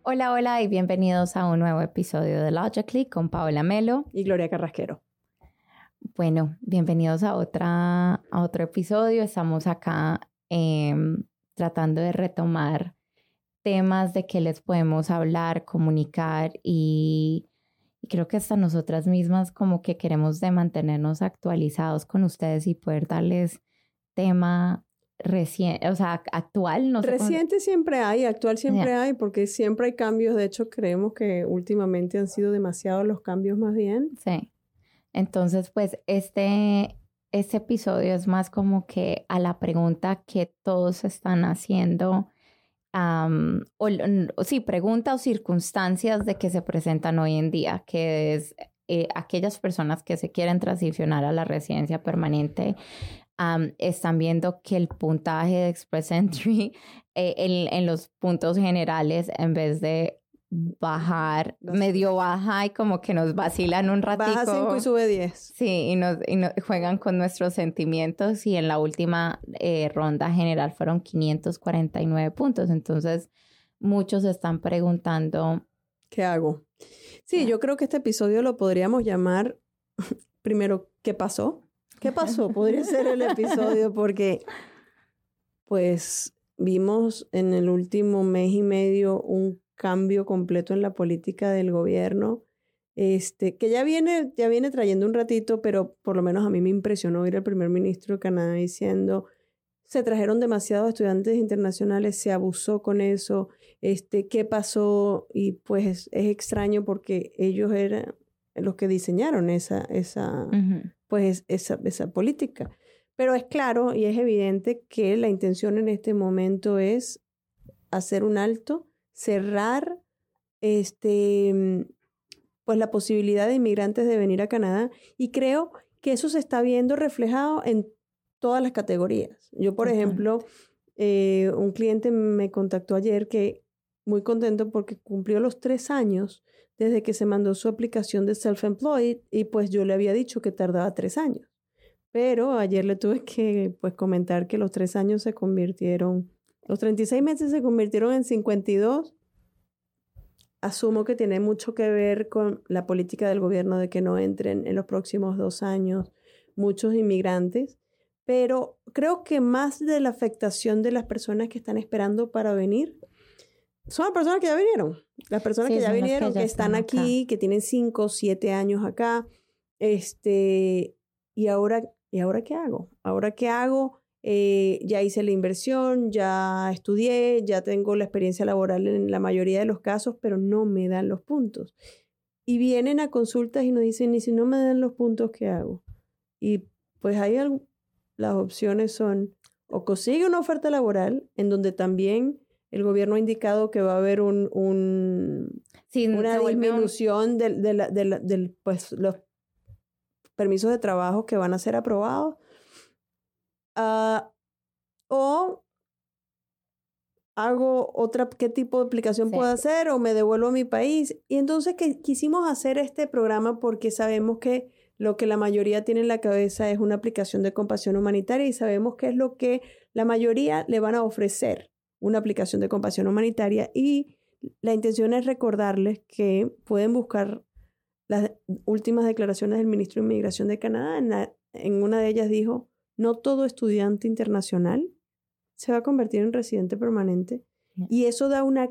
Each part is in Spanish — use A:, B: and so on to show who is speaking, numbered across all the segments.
A: Hola, hola y bienvenidos a un nuevo episodio de Logically con Paola Melo
B: y Gloria Carrasquero.
A: Bueno, bienvenidos a otro episodio. Estamos acá tratando de retomar temas de que les podemos hablar, comunicar y creo que hasta nosotras mismas como que queremos de mantenernos actualizados con ustedes y poder darles tema reciente, o sea, actual. No sé
B: Reciente siempre hay, actual siempre hay, porque siempre hay cambios. De hecho, creemos que últimamente han sido demasiados los cambios más bien.
A: Sí. Entonces, pues este episodio es más como que a la pregunta que todos están haciendo, sí, pregunta o circunstancias de que se presentan hoy en día, que es aquellas personas que se quieren transicionar a la residencia permanente. Están viendo que el puntaje de Express Entry en los puntos generales, en vez de bajar, medio baja y como que nos vacilan un ratico.
B: Baja 5 y sube 10.
A: Sí, y nos juegan con nuestros sentimientos y en la última ronda general fueron 549 puntos. Entonces, muchos están preguntando...
B: ¿Qué hago? Sí, yo creo que este episodio lo podríamos llamar, primero, ¿qué pasó? ¿Qué pasó? Podría ser el episodio porque, pues, vimos en el último mes y medio un cambio completo en la política del gobierno, que ya viene trayendo un ratito, pero por lo menos a mí me impresionó oír al primer ministro de Canadá diciendo, se trajeron demasiados estudiantes internacionales, se abusó con eso, ¿qué pasó? Y pues es extraño porque ellos eran los que diseñaron esa política. Pero es claro y es evidente que la intención en este momento es hacer un alto, cerrar pues la posibilidad de inmigrantes de venir a Canadá, y creo que eso se está viendo reflejado en todas las categorías. Yo, por ejemplo, un cliente me contactó ayer que muy contento porque cumplió los 3 años desde que se mandó su aplicación de self-employed, y pues yo le había dicho que tardaba 3 años. Pero ayer le tuve que pues comentar que los 3 años se convirtieron, los 36 meses se convirtieron en 52. Asumo que tiene mucho que ver con la política del gobierno de que no entren en los próximos 2 años muchos inmigrantes, pero creo que más de la afectación de las personas que están esperando para venir son las personas que ya vinieron. Las personas que ya vinieron, que están aquí, que tienen 5 o 7 años acá. ¿Y ahora qué hago? ¿Ahora qué hago? Ya hice la inversión, ya estudié, ya tengo la experiencia laboral en la mayoría de los casos, pero no me dan los puntos. Y vienen a consultas y nos dicen, ¿y si no me dan los puntos, qué hago? Y pues las opciones son, o consigue una oferta laboral en donde también el gobierno ha indicado que va a haber una disminución de pues, los permisos de trabajo que van a ser aprobados, o hago ¿qué tipo de aplicación puedo hacer? O me devuelvo a mi país. Y entonces quisimos hacer este programa porque sabemos que lo que la mayoría tiene en la cabeza es una aplicación de compasión humanitaria, y sabemos que es lo que la mayoría le van a ofrecer, una aplicación de compasión humanitaria. Y la intención es recordarles que pueden buscar las últimas declaraciones del ministro de Inmigración de Canadá. En una de ellas dijo, no todo estudiante internacional se va a convertir en residente permanente. Y eso da una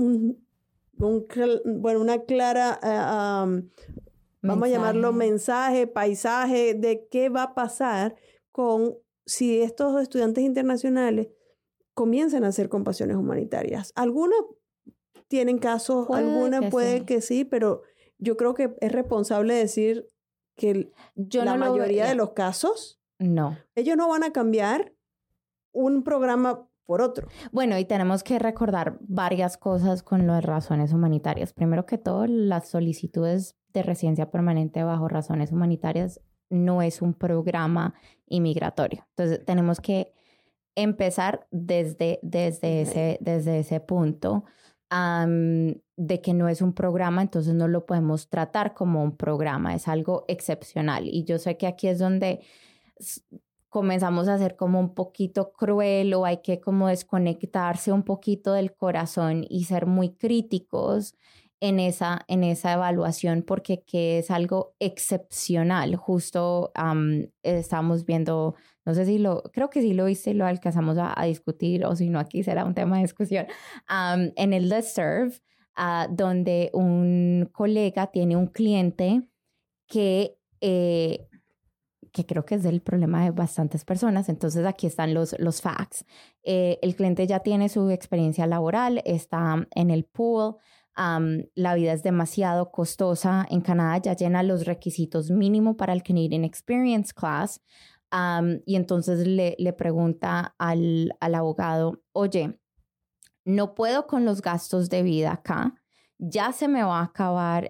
B: clara, vamos a llamarlo mensaje, paisaje de qué va a pasar si estos estudiantes internacionales comienzan a hacer compasiones humanitarias. Algunos tienen casos, algunas puede que sí, pero yo creo que es responsable decir que la mayoría de los casos,
A: no.
B: Ellos no van a cambiar un programa por otro.
A: Bueno, y tenemos que recordar varias cosas con las razones humanitarias. Primero que todo, las solicitudes de residencia permanente bajo razones humanitarias no es un programa inmigratorio. Entonces, tenemos que empezar desde ese punto de que no es un programa, entonces no lo podemos tratar como un programa, es algo excepcional. Y yo sé que aquí es donde comenzamos a ser como un poquito cruel o hay que como desconectarse un poquito del corazón y ser muy críticos en esa evaluación porque que es algo excepcional. Justo estamos viendo, no sé si creo que sí lo viste y lo alcanzamos a discutir o si no aquí será un tema de discusión, en el listserv, donde un colega tiene un cliente que creo que es el problema de bastantes personas. Entonces aquí están los facts. El cliente ya tiene su experiencia laboral, está en el pool. La vida es demasiado costosa. En Canadá ya llena los requisitos mínimo para el Canadian Experience Class. Y entonces le pregunta al abogado, oye, no puedo con los gastos de vida acá. Ya se me va a acabar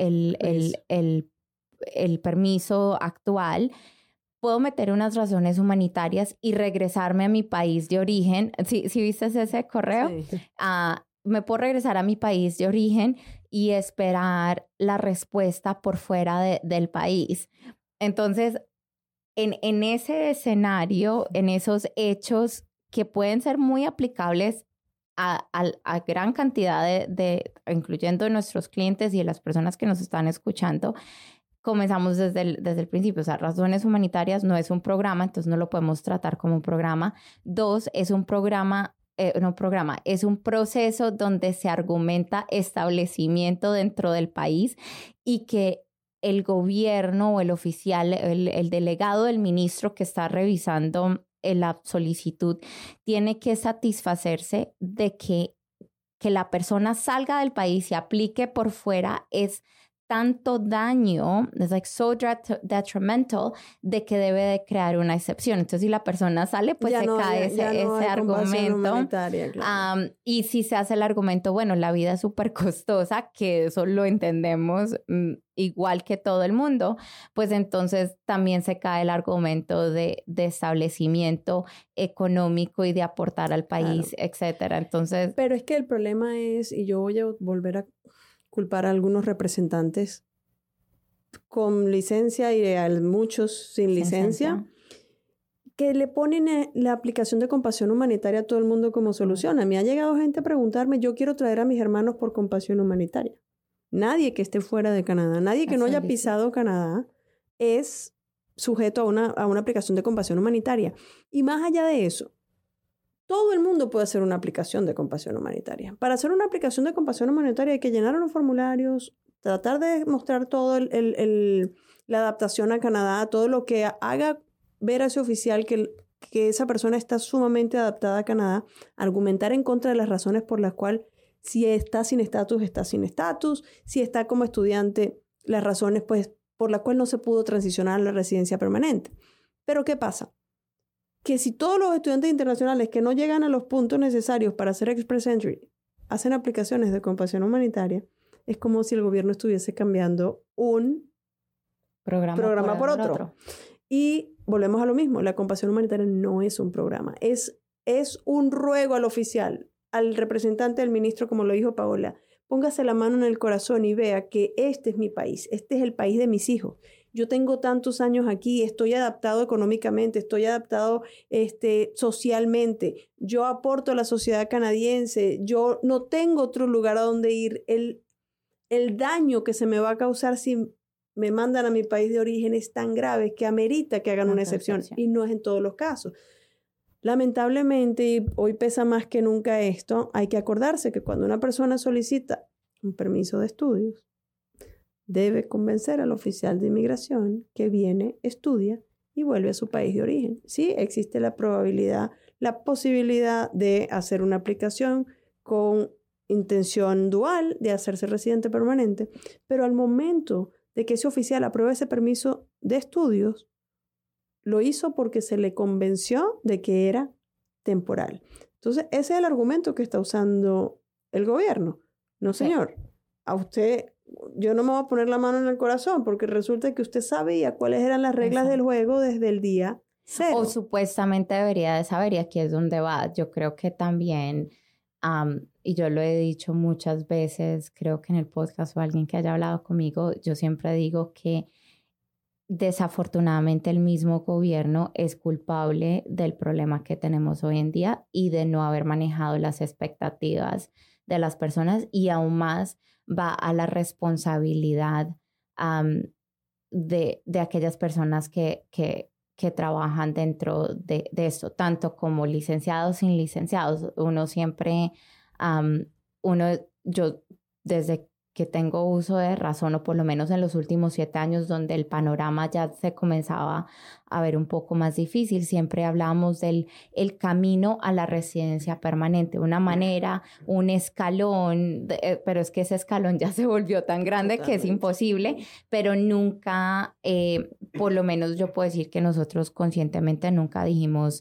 A: el permiso actual. Puedo meter unas razones humanitarias y regresarme a mi país de origen. ¿Sí viste ese correo? Sí. Me puedo regresar a mi país de origen y esperar la respuesta por fuera del país. Entonces, en ese escenario, en esos hechos que pueden ser muy aplicables a gran cantidad incluyendo nuestros clientes y las personas que nos están escuchando, comenzamos desde el principio. O sea, razones humanitarias no es un programa, entonces no lo podemos tratar como un programa. 2, es un programa, es un proceso donde se argumenta establecimiento dentro del país y que el gobierno o el oficial, el delegado del ministro que está revisando la solicitud, tiene que satisfacerse de que la persona salga del país y aplique por fuera es tanto daño, es like so detrimental, de que debe de crear una excepción. Entonces, si la persona sale, pues ya se cae ese argumento. Claro. Y si se hace el argumento, bueno, la vida es súper costosa, que eso lo entendemos igual que todo el mundo, pues entonces también se cae el argumento de establecimiento económico y de aportar al país, claro, etcétera. Entonces,
B: pero es que el problema es, y yo voy a volver a culpar a algunos representantes con licencia y a muchos sin licencia, que le ponen la aplicación de compasión humanitaria a todo el mundo como solución. A mí ha llegado gente a preguntarme, yo quiero traer a mis hermanos por compasión humanitaria. Nadie que esté fuera de Canadá, nadie que no haya pisado Canadá es sujeto a una aplicación de compasión humanitaria. Y más allá de eso, todo el mundo puede hacer una aplicación de compasión humanitaria. Para hacer una aplicación de compasión humanitaria hay que llenar unos formularios, tratar de mostrar todo la adaptación a Canadá, todo lo que haga ver a ese oficial que esa persona está sumamente adaptada a Canadá, argumentar en contra de las razones por las cuales si está sin estatus, si está como estudiante, las razones pues por las cuales no se pudo transicionar a la residencia permanente. Pero ¿qué pasa? Que si todos los estudiantes internacionales que no llegan a los puntos necesarios para hacer Express Entry hacen aplicaciones de compasión humanitaria, es como si el gobierno estuviese cambiando un programa por otro. Y volvemos a lo mismo, la compasión humanitaria no es un programa, es un ruego al oficial, al representante del ministro, como lo dijo Paola. Póngase la mano en el corazón y vea que este es mi país, este es el país de mis hijos. Yo tengo tantos años aquí, estoy adaptado económicamente, estoy adaptado socialmente, yo aporto a la sociedad canadiense, yo no tengo otro lugar a donde ir. El daño que se me va a causar si me mandan a mi país de origen es tan grave que amerita que hagan una excepción, y no es en todos los casos. Lamentablemente, y hoy pesa más que nunca esto, hay que acordarse que cuando una persona solicita un permiso de estudios, debe convencer al oficial de inmigración que viene, estudia y vuelve a su país de origen. Sí, existe la posibilidad de hacer una aplicación con intención dual de hacerse residente permanente, pero al momento de que ese oficial apruebe ese permiso de estudios, lo hizo porque se le convenció de que era temporal. Entonces, ese es el argumento que está usando el gobierno. No, señor, a usted, yo no me voy a poner la mano en el corazón porque resulta que usted sabía cuáles eran las reglas del juego desde el día cero.
A: O supuestamente debería de saber, y aquí es donde va. Yo creo que también, y yo lo he dicho muchas veces, creo que en el podcast o alguien que haya hablado conmigo, yo siempre digo que desafortunadamente el mismo gobierno es culpable del problema que tenemos hoy en día y de no haber manejado las expectativas de las personas, y aún más va a la responsabilidad de aquellas personas que trabajan dentro de esto, tanto como licenciados sin licenciados. Uno siempre, yo desde que tengo uso de razón, o por lo menos en los últimos 7 años, donde el panorama ya se comenzaba a ver un poco más difícil, siempre hablábamos del el camino a la residencia permanente, una manera, un escalón, pero es que ese escalón ya se volvió tan grande que es imposible, pero nunca, por lo menos yo puedo decir que nosotros conscientemente nunca dijimos,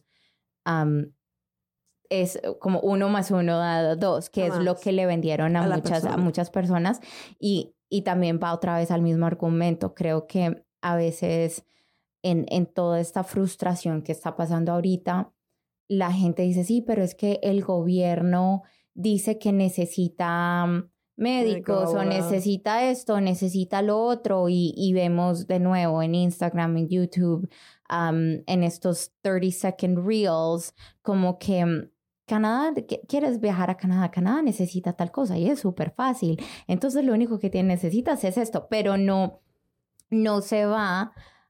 A: es como 1 más 1 da 2, que es lo que le vendieron a muchas personas, y también va otra vez al mismo argumento. Creo que a veces en toda esta frustración que está pasando ahorita, la gente dice, sí, pero es que el gobierno dice que necesita médicos o necesita esto, necesita lo otro, y vemos de nuevo en Instagram, en YouTube, en estos 30-second reels, como que Canadá, ¿quieres viajar a Canadá? Canadá necesita tal cosa y es súper fácil. Entonces lo único que necesitas es esto, pero no se va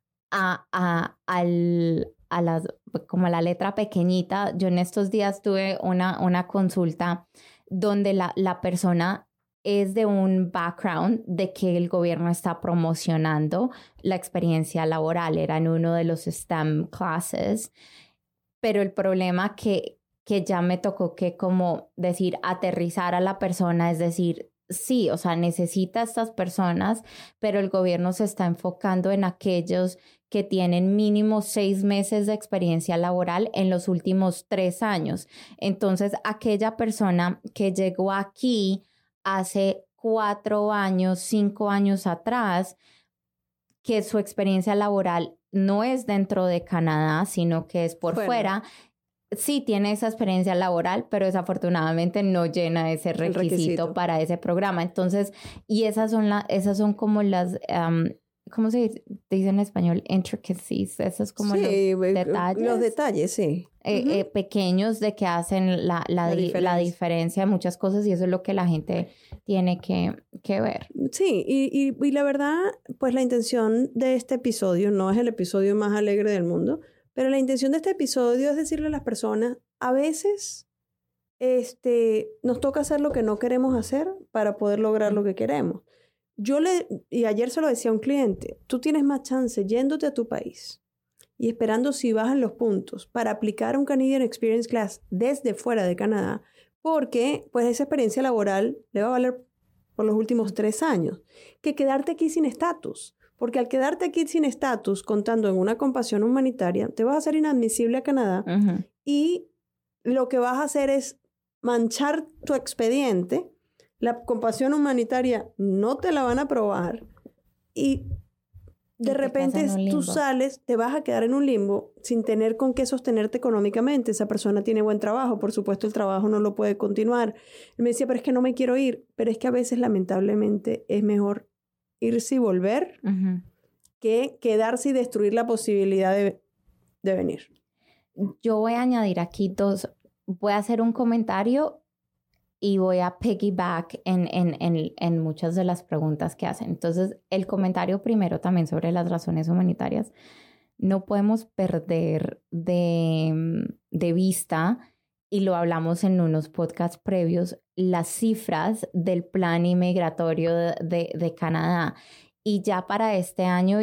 A: a como a la letra pequeñita. Yo en estos días tuve una consulta donde la persona es de un background de que el gobierno está promocionando la experiencia laboral. Era en uno de los STEM classes, pero el problema que ya me tocó que como decir, aterrizar a la persona, es decir, sí, o sea, necesita a estas personas, pero el gobierno se está enfocando en aquellos que tienen mínimo 6 meses de experiencia laboral en los últimos 3 años. Entonces, aquella persona que llegó aquí hace 4 años, 5 años atrás, que su experiencia laboral no es dentro de Canadá, sino que es por fuera, sí tiene esa experiencia laboral, pero desafortunadamente no llena ese requisito para ese programa. Entonces, y esas son como las, ¿cómo se dice en español? Intricacies. Esos como los detalles.
B: Los detalles, sí.
A: Pequeños de que hacen la diferencia de muchas cosas, y eso es lo que la gente tiene que ver.
B: Sí, y la verdad, pues la intención de este episodio no es el episodio más alegre del mundo, pero la intención de este episodio es decirle a las personas, a veces nos toca hacer lo que no queremos hacer para poder lograr lo que queremos. Y ayer se lo decía a un cliente, tú tienes más chance yéndote a tu país y esperando si bajan los puntos para aplicar un Canadian Experience Class desde fuera de Canadá, porque pues esa experiencia laboral le va a valer por los últimos 3 años, que quedarte aquí sin estatus. Porque al quedarte aquí sin estatus, contando en una compasión humanitaria, te vas a hacer inadmisible a Canadá, y lo que vas a hacer es manchar tu expediente. La compasión humanitaria no te la van a aprobar y de repente tú sales, te vas a quedar en un limbo sin tener con qué sostenerte económicamente. Esa persona tiene buen trabajo, por supuesto el trabajo no lo puede continuar. Él me decía, pero es que no me quiero ir. Pero es que a veces lamentablemente es mejor irse y volver que quedarse y destruir la posibilidad de venir.
A: Yo voy a añadir aquí voy a hacer un comentario y voy a piggyback en muchas de las preguntas que hacen. Entonces, el comentario primero también sobre las razones humanitarias. No podemos perder de vista, y lo hablamos en unos podcasts previos, las cifras del plan inmigratorio de Canadá. Y ya para este año,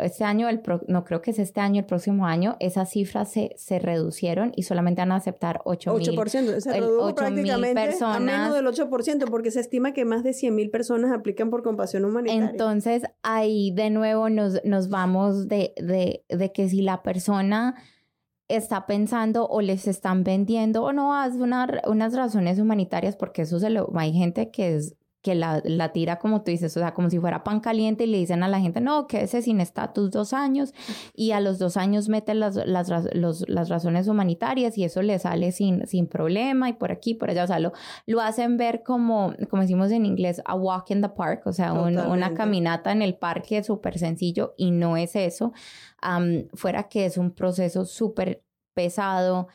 A: no creo que es este año, el próximo año, esas cifras se reducieron y solamente van a aceptar
B: 8%. Se redujo prácticamente personas, a menos del 8%, porque se estima que más de 100,000 personas aplican por compasión humanitaria.
A: Entonces, ahí de nuevo nos vamos de que si la persona está pensando o les están vendiendo o no, haz unas razones humanitarias, porque eso hay gente que que la tira, como tú dices, o sea, como si fuera pan caliente y le dicen a la gente, no, quédese sin estatus 2 años y a los 2 años meten las razones humanitarias y eso le sale sin problema y por aquí, por allá, o sea, lo hacen ver como decimos en inglés, a walk in the park, o sea, una caminata en el parque súper sencillo y no es eso, fuera que es un proceso súper pesado,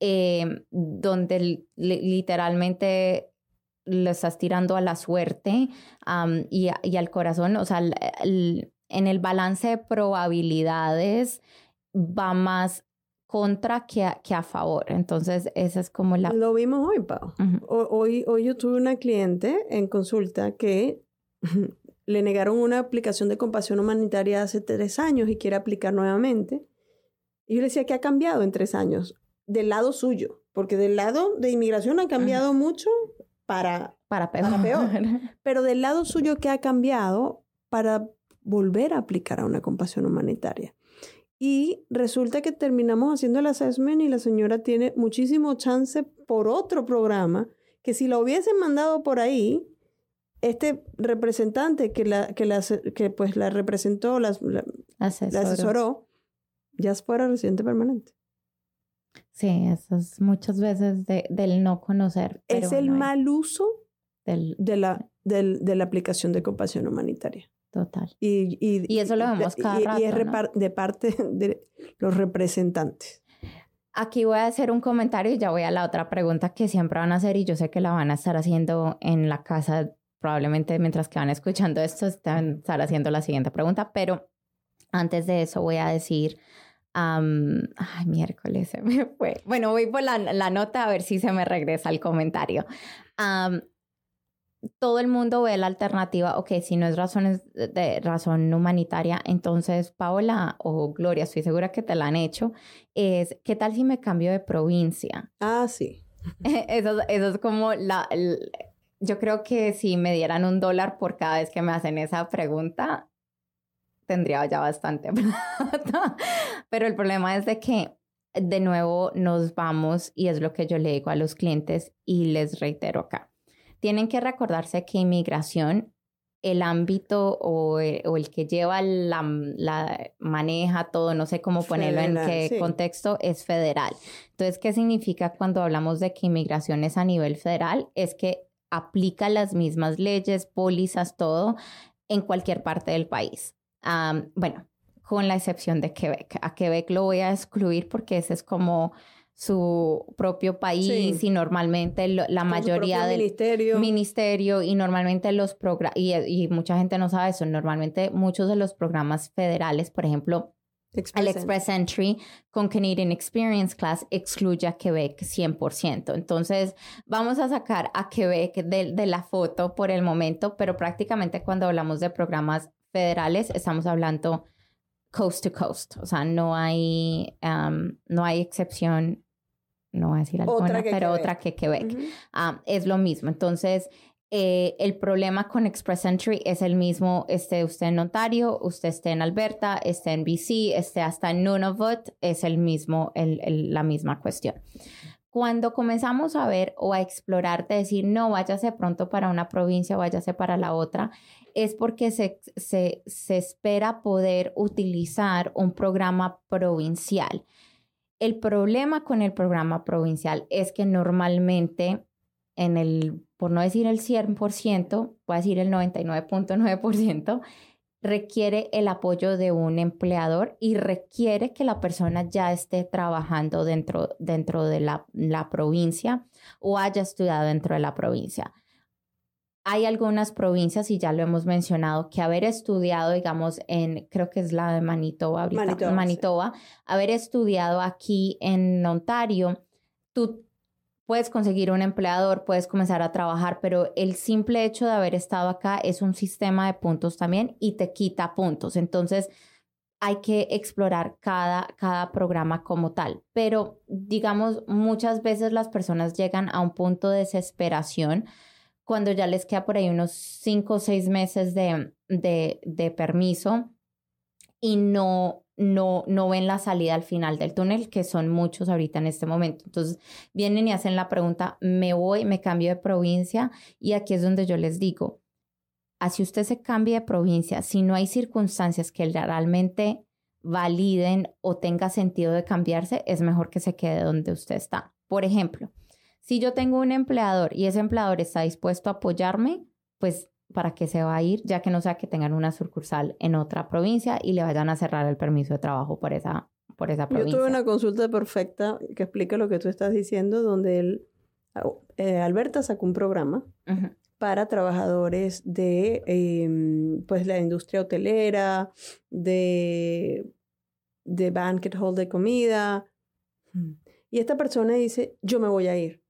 A: donde literalmente lo estás tirando a la suerte y al corazón, o sea, en el balance de probabilidades va más contra que a favor. Entonces, esa es como la...
B: Lo vimos hoy, Pau. Hoy yo tuve una cliente en consulta que le negaron una aplicación de compasión humanitaria hace 3 años y quiere aplicar nuevamente. Y yo le decía, ¿qué ha cambiado en 3 años? Del lado suyo, porque del lado de inmigración ha cambiado mucho para peor. Pero del lado suyo, ¿qué ha cambiado para volver a aplicar a una compasión humanitaria? Y resulta que terminamos haciendo el assessment y la señora tiene muchísimo chance por otro programa que si la hubiesen mandado por ahí, este representante que pues la representó, la asesoró, ya fuera residente permanente.
A: Sí, eso es muchas veces del no conocer. Pero
B: es el mal uso de la aplicación de compasión humanitaria.
A: Total.
B: Y
A: eso lo vemos cada rato,
B: y es
A: ¿no?
B: de parte de los representantes.
A: Aquí voy a hacer un comentario y ya voy a la otra pregunta que siempre van a hacer y yo sé que la van a estar haciendo en la casa, probablemente mientras que van escuchando esto, están estar haciendo la siguiente pregunta, pero antes de eso voy a decir... ay, miércoles se me fue. Bueno, voy por la nota a ver si se me regresa el comentario. Todo el mundo ve la alternativa, ok, si no es razón humanitaria, entonces Paola o Gloria, estoy segura que te la han hecho, es, ¿qué tal si me cambio de provincia?
B: Ah, sí.
A: Eso es como yo creo que si me dieran $1 por cada vez que me hacen esa pregunta, tendría ya bastante plata. Pero el problema es de que, de nuevo, nos vamos, y es lo que yo le digo a los clientes y les reitero acá. Tienen que recordarse que inmigración, el ámbito o el que lleva la maneja todo, no sé cómo ponerlo federal, en qué contexto, es federal. Entonces, ¿qué significa cuando hablamos de que inmigración es a nivel federal? Es que aplica las mismas leyes, pólizas, todo, en cualquier parte del país. Bueno, con la excepción de Quebec. A Quebec lo voy a excluir porque ese es como su propio país y normalmente la mayoría del ministerio y normalmente los programas, y mucha gente no sabe eso, normalmente muchos de los programas federales, por ejemplo, el Express Entry con Canadian Experience Class excluye a Quebec 100%. Entonces, vamos a sacar a Quebec de la foto por el momento, pero prácticamente cuando hablamos de programas federales estamos hablando coast to coast, o sea, no hay excepción, no voy a decir alguna, pero otra que Quebec. Es lo mismo. Entonces, el problema con Express Entry es el mismo, esté usted en Ontario, usted esté en Alberta, esté en BC, esté hasta en Nunavut, es el mismo, la misma cuestión. Cuando comenzamos a ver o a explorar, de decir, no, váyase pronto para una provincia, váyase para la otra, es porque se espera poder utilizar un programa provincial. El problema con el programa provincial es que normalmente, por no decir el 100%, voy a decir el 99.9%, requiere el apoyo de un empleador y requiere que la persona ya esté trabajando dentro de la provincia o haya estudiado dentro de la provincia. Hay algunas provincias, y ya lo hemos mencionado, que haber estudiado, digamos, creo que es la de Manitoba ahorita, Manitoba, sí. Haber estudiado aquí en Ontario, tú puedes conseguir un empleador, puedes comenzar a trabajar, pero el simple hecho de haber estado acá es un sistema de puntos también y te quita puntos. Entonces, hay que explorar cada programa como tal. Pero, digamos, muchas veces las personas llegan a un punto de desesperación cuando ya les queda por ahí unos 5 o 6 meses de permiso y no no ven la salida al final del túnel, que son muchos ahorita en este momento. Entonces vienen y hacen la pregunta, me cambio de provincia, y aquí es donde yo les digo, así usted se cambie de provincia, si no hay circunstancias que realmente validen o tenga sentido de cambiarse, es mejor que se quede donde usted está. Por ejemplo, si yo tengo un empleador y ese empleador está dispuesto a apoyarme, pues ¿para qué se va a ir? Ya que no sea que tengan una sucursal en otra provincia y le vayan a cerrar el permiso de trabajo por esa provincia.
B: Yo tuve una consulta perfecta que explica lo que tú estás diciendo, donde Alberta sacó un programa para trabajadores de pues la industria hotelera, de banquet hall de comida. Y esta persona dice, yo me voy a ir.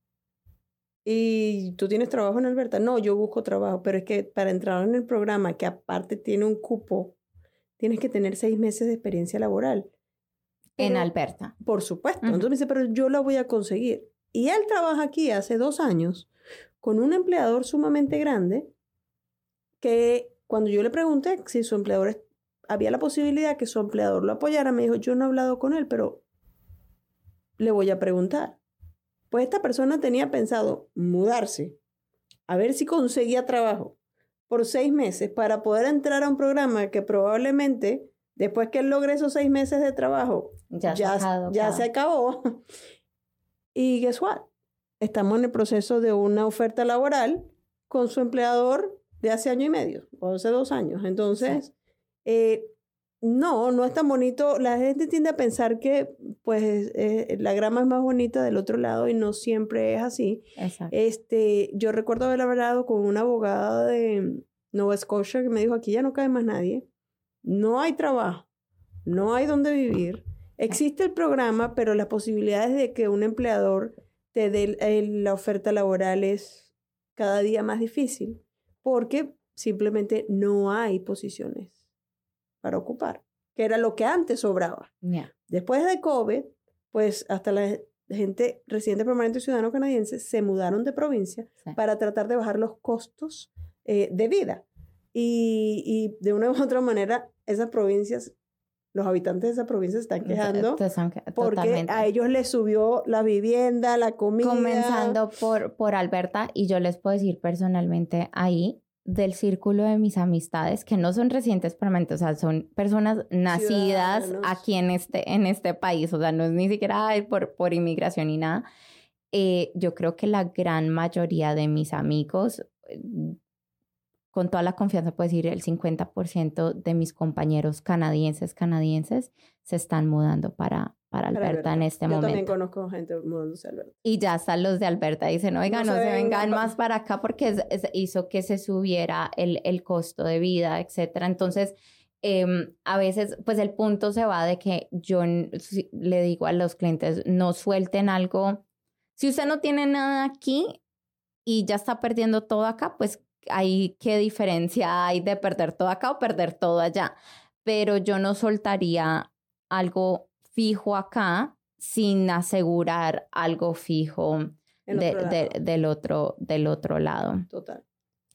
B: ¿Y tú tienes trabajo en Alberta? No, yo busco trabajo, pero es que para entrar en el programa, que aparte tiene un cupo, tienes que tener 6 meses de experiencia laboral.
A: En Alberta.
B: Por supuesto. Entonces me dice, pero yo la voy a conseguir. Y él trabaja aquí hace 2 años con un empleador sumamente grande que cuando yo le pregunté si su empleador había la posibilidad que su empleador lo apoyara, me dijo, yo no he hablado con él, pero le voy a preguntar. Pues esta persona tenía pensado mudarse, a ver si conseguía trabajo por 6 meses para poder entrar a un programa que probablemente, después que él logre esos 6 meses de trabajo, ya se acabó. Y guess what? Estamos en el proceso de una oferta laboral con su empleador de hace 1 año y medio, o hace 2 años. Entonces, no es tan bonito. La gente tiende a pensar que pues la grama es más bonita del otro lado y no siempre es así.
A: Exacto.
B: Yo recuerdo haber hablado con una abogada de Nova Scotia que me dijo, aquí ya no cae más nadie, no hay trabajo, no hay dónde vivir. Existe el programa, pero las posibilidades de que un empleador te dé la oferta laboral es cada día más difícil porque simplemente no hay posiciones para ocupar, que era lo que antes sobraba.
A: Yeah.
B: Después de COVID, pues hasta la gente residente permanente y ciudadano canadiense se mudaron de provincia para tratar de bajar los costos de vida. Y de una u otra manera, esas provincias, los habitantes de esas provincias están quejando porque a ellos les subió la vivienda, la comida.
A: Comenzando por Alberta, y yo les puedo decir personalmente ahí, del círculo de mis amistades, que no son residentes permanentes, o sea, son personas nacidas aquí en este país, o sea, no es ni siquiera por inmigración ni nada. Yo creo que la gran mayoría de mis amigos, con toda la confianza puedo decir, el 50% de mis compañeros canadienses se están mudando para Alberta en este momento.
B: Yo también conozco gente mudándose a Alberta.
A: Y ya están los de Alberta, dicen, oiga, no se vengan más para acá porque hizo que se subiera el costo de vida, etcétera. Entonces, a veces, pues el punto se va de que yo le digo a los clientes, no suelten algo. Si usted no tiene nada aquí y ya está perdiendo todo acá, pues ahí qué diferencia hay de perder todo acá o perder todo allá. Pero yo no soltaría algo fijo acá sin asegurar algo fijo del otro lado.
B: Total.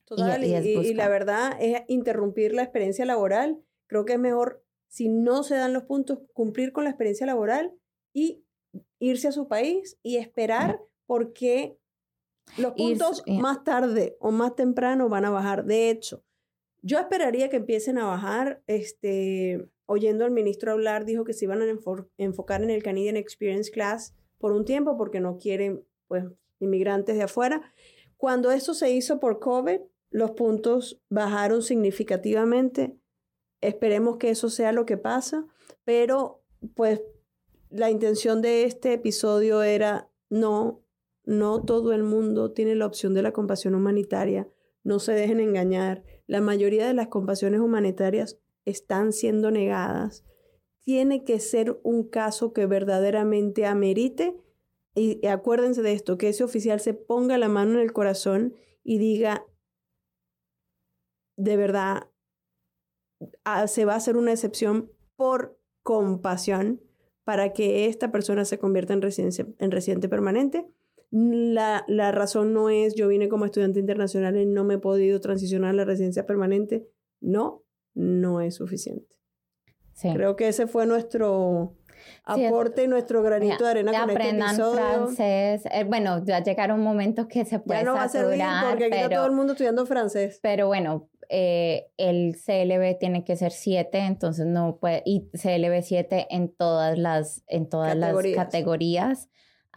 B: Y la verdad es interrumpir la experiencia laboral. Creo que es mejor, si no se dan los puntos, cumplir con la experiencia laboral y irse a su país y esperar porque los puntos más tarde o más temprano van a bajar. De hecho, yo esperaría que empiecen a bajar. Oyendo al ministro hablar, dijo que se iban a enfocar en el Canadian Experience Class por un tiempo porque no quieren pues inmigrantes de afuera. Cuando eso se hizo por COVID, los puntos bajaron significativamente. Esperemos que eso sea lo que pasa, pero pues la intención de este episodio era no todo el mundo tiene la opción de la compasión humanitaria. No se dejen engañar. La mayoría de las compasiones humanitarias están siendo negadas. Tiene que ser un caso que verdaderamente amerite, y acuérdense de esto, que ese oficial se ponga la mano en el corazón y diga, de verdad, se va a hacer una excepción por compasión para que esta persona se convierta en residente permanente. La razón no es, yo vine como estudiante internacional y no me he podido transicionar a la residencia permanente. No es suficiente.
A: Sí.
B: Creo que ese fue nuestro aporte y nuestro granito de arena con este episodio.
A: Aprendan francés. Bueno, ya llegará un momento que se puede
B: ya no va a servir porque aquí está todo el mundo estudiando francés.
A: Pero bueno, el CLB tiene que ser 7, entonces no puede, y CLB 7 en todas las categorías.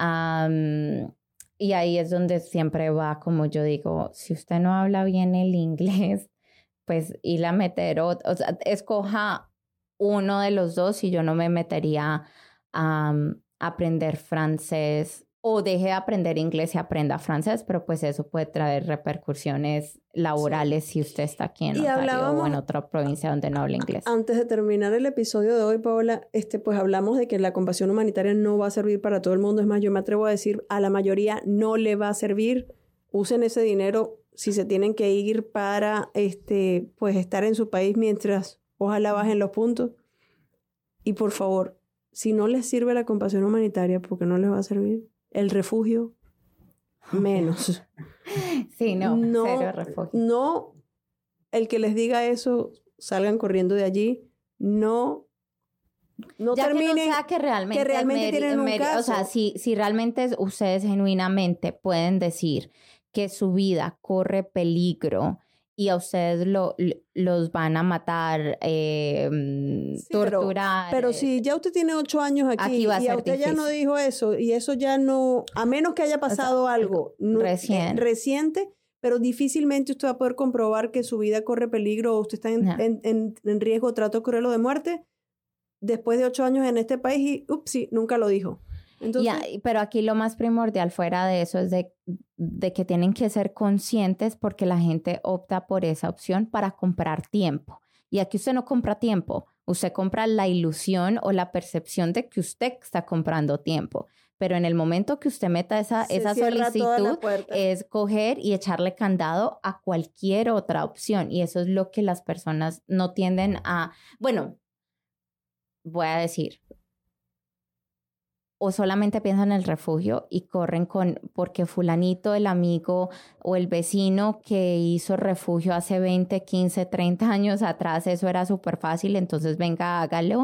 A: Y ahí es donde siempre va, como yo digo, si usted no habla bien el inglés, pues ir a meter, o sea, escoja uno de los dos y yo no me metería a aprender francés o deje de aprender inglés y aprenda francés, pero pues eso puede traer repercusiones laborales si usted está aquí en Ontario o en otra provincia donde no habla inglés.
B: Antes de terminar el episodio de hoy, Paola, pues hablamos de que la compasión humanitaria no va a servir para todo el mundo. Es más, yo me atrevo a decir, a la mayoría no le va a servir. Usen ese dinero si se tienen que ir para pues estar en su país mientras ojalá bajen los puntos. Y por favor, si no les sirve la compasión humanitaria, porque no les va a servir el refugio, menos.
A: Sí, no, cero refugio.
B: No, el que les diga eso, salgan corriendo de allí. No
A: ya
B: terminen.
A: Que no sea que realmente
B: tienen un caso.
A: O sea, si realmente ustedes genuinamente pueden decir que su vida corre peligro y a ustedes los van a matar, torturar.
B: Pero si ya usted tiene 8 años aquí y a usted ya no dijo eso, y eso ya no, a menos que haya pasado algo reciente, pero difícilmente usted va a poder comprobar que su vida corre peligro o usted está en riesgo de trato cruel o de muerte después de 8 años en este país y, sí, nunca lo dijo. Entonces,
A: pero aquí lo más primordial fuera de eso es de que tienen que ser conscientes porque la gente opta por esa opción para comprar tiempo. Y aquí usted no compra tiempo, usted compra la ilusión o la percepción de que usted está comprando tiempo. Pero en el momento que usted meta esa solicitud es coger y echarle candado a cualquier otra opción. Y eso es lo que las personas no tienden a... Bueno, voy a decir... o solamente piensan en el refugio y corren porque fulanito, el amigo o el vecino que hizo refugio hace 20, 15, 30 años atrás, eso era súper fácil, entonces venga, hágalo.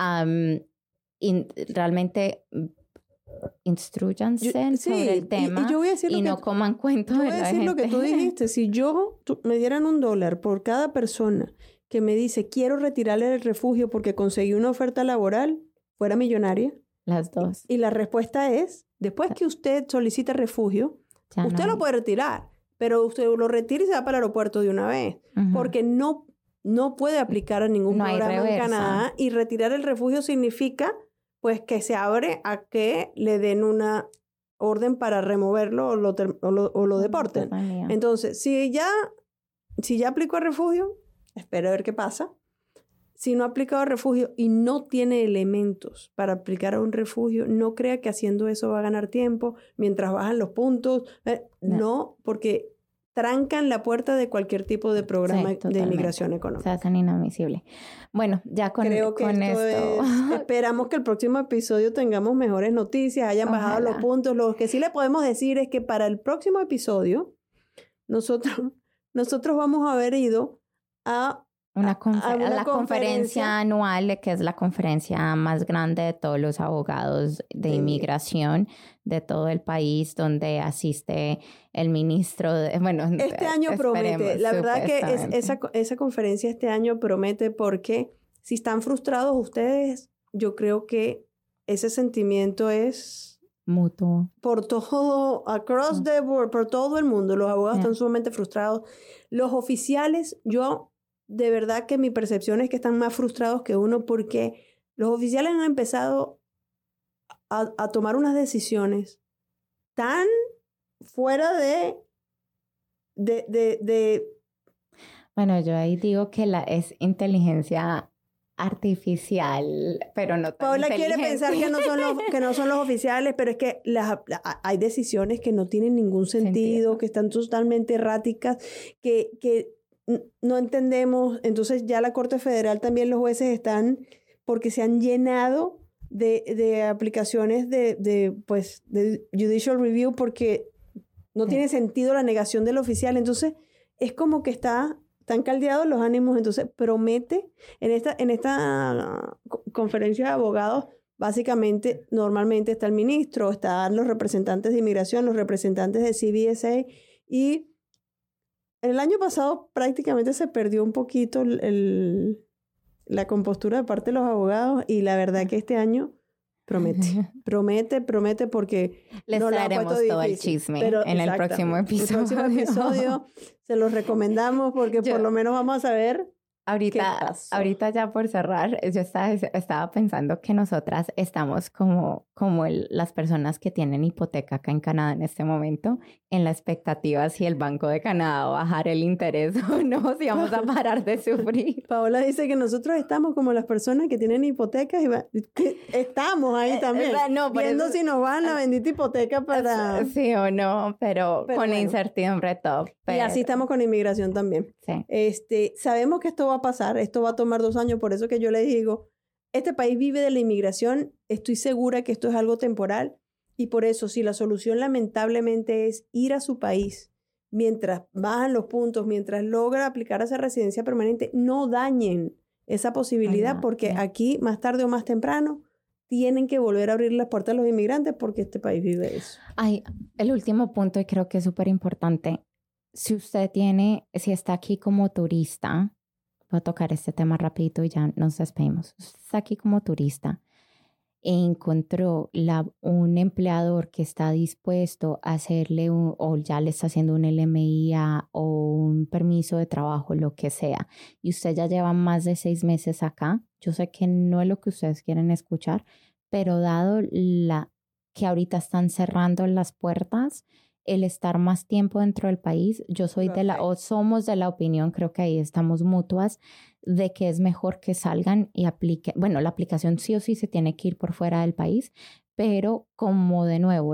A: Realmente instrúyanse sobre el tema
B: y yo voy a decir
A: no coman cuentos de la gente.
B: Yo voy a decir lo que tú dijiste, si me dieran $1 por cada persona que me dice quiero retirarle el refugio porque conseguí una oferta laboral, fuera millonaria.
A: Las dos.
B: Y la respuesta es, después que usted solicita refugio, usted lo puede retirar, pero usted lo retira y se va para el aeropuerto de una vez, porque no puede aplicar a ningún programa en Canadá, y retirar el refugio significa pues que se abre a que le den una orden para removerlo o lo deporten. Entonces, si ya aplicó a refugio, espere a ver qué pasa. Si no ha aplicado refugio y no tiene elementos para aplicar a un refugio, no crea que haciendo eso va a ganar tiempo mientras bajan los puntos. No, porque trancan la puerta de cualquier tipo de programa de inmigración económica.
A: Se hacen inadmisibles. Bueno, ya con esto...
B: Esperamos que el próximo episodio tengamos mejores noticias, hayan bajado los puntos. Lo que sí le podemos decir es que para el próximo episodio nosotros vamos a haber ido a
A: la conferencia anual, que es la conferencia más grande de todos los abogados de inmigración de todo el país, donde asiste el ministro.
B: Este año promete. La verdad que esa conferencia este año promete, porque si están frustrados ustedes, yo creo que ese sentimiento es
A: mutuo.
B: Por todo, across the board, por todo el mundo. Los abogados están sumamente frustrados. Los oficiales, de verdad que mi percepción es que están más frustrados que uno, porque los oficiales han empezado a tomar unas decisiones tan fuera de...
A: Bueno, yo ahí digo que es inteligencia artificial, pero no tan
B: Paola quiere pensar que no son los oficiales, pero es que hay decisiones que no tienen ningún sentido, que están totalmente erráticas, que no entendemos. Entonces ya la Corte Federal también, los jueces están, porque se han llenado de aplicaciones de judicial review, porque no tiene sentido la negación del oficial. Entonces es como que está están caldeados los ánimos, entonces promete, en esta conferencia de abogados, básicamente, normalmente está el ministro, están los representantes de inmigración, los representantes de CBSA, y el año pasado prácticamente se perdió un poquito la compostura de parte de los abogados, y la verdad que este año promete porque
A: les traeremos todo el chisme en el próximo episodio.
B: El próximo episodio se los recomendamos porque por lo menos vamos a saber.
A: Ahorita ya por cerrar, yo estaba pensando que nosotras estamos como las personas que tienen hipoteca acá en Canadá en este momento, en la expectativa si el Banco de Canadá va a bajar el interés o no, si vamos a parar de sufrir.
B: Paola dice que nosotros estamos como las personas que tienen hipotecas y estamos ahí también, viendo si nos van la bendita hipoteca para...
A: Sí o no, pero con bueno, incertidumbre todo.
B: Y así estamos con inmigración también.
A: Sí.
B: Sabemos que esto va a pasar, esto va a tomar 2 años, por eso que yo les digo, este país vive de la inmigración, estoy segura que esto es algo temporal, y por eso si la solución lamentablemente es ir a su país mientras bajan los puntos, mientras logra aplicar esa residencia permanente, no dañen esa posibilidad, porque aquí más tarde o más temprano tienen que volver a abrir las puertas a los inmigrantes porque este país vive de eso.
A: El último punto, y creo que es súper importante, si está aquí como turista, voy a tocar este tema rapidito y ya nos despedimos. Está aquí como turista e encontró un empleador que está dispuesto a hacerle o ya le está haciendo un LMIA o un permiso de trabajo, lo que sea, y usted ya lleva más de 6 meses acá. Yo sé que no es lo que ustedes quieren escuchar, pero dado que ahorita están cerrando las puertas, el estar más tiempo dentro del país, somos de la opinión, creo que ahí estamos mutuas, de que es mejor que salgan y apliquen. Bueno, la aplicación sí o sí se tiene que ir por fuera del país, pero como de nuevo,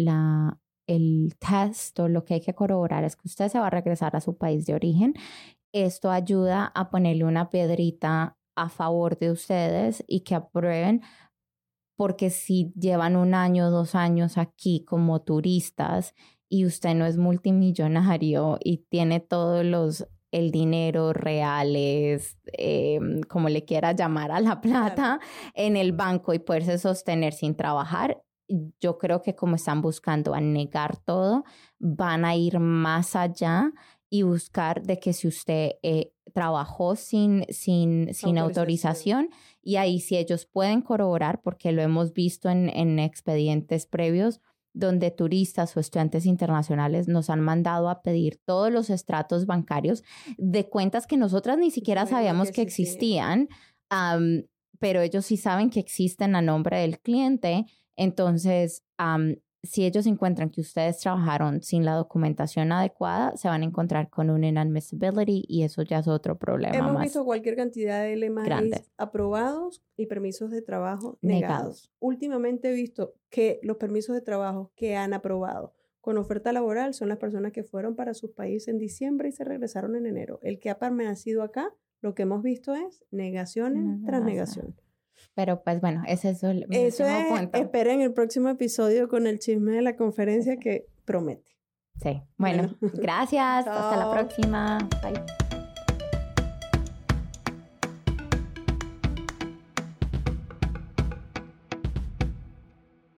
A: el test o lo que hay que corroborar es que usted se va a regresar a su país de origen. Esto ayuda a ponerle una piedrita a favor de ustedes y que aprueben, porque si llevan 1 año, 2 años aquí como turistas y usted no es multimillonario y tiene el dinero reales, como le quiera llamar a la plata, en el banco y poderse sostener sin trabajar, yo creo que como están buscando a negar todo, van a ir más allá y buscar de que si usted trabajó sin autorización, y ahí sí ellos pueden corroborar, porque lo hemos visto en expedientes previos, donde turistas o estudiantes internacionales nos han mandado a pedir todos los estratos bancarios de cuentas que nosotras ni siquiera sabíamos que existían, pero ellos sí saben que existen a nombre del cliente. Entonces, si ellos encuentran que ustedes trabajaron sin la documentación adecuada, se van a encontrar con un inadmissibility, y eso ya es otro problema.
B: Hemos visto cualquier cantidad de LMIs aprobados y permisos de trabajo negados. Últimamente he visto que los permisos de trabajo que han aprobado con oferta laboral son las personas que fueron para sus países en diciembre y se regresaron en enero. El que ha permanecido acá, lo que hemos visto es negaciones tras negación.
A: Pero pues bueno, ese es el último punto.
B: Esperen el próximo episodio con el chisme de la conferencia que promete.
A: Sí, bueno, gracias. Hasta la próxima. Bye.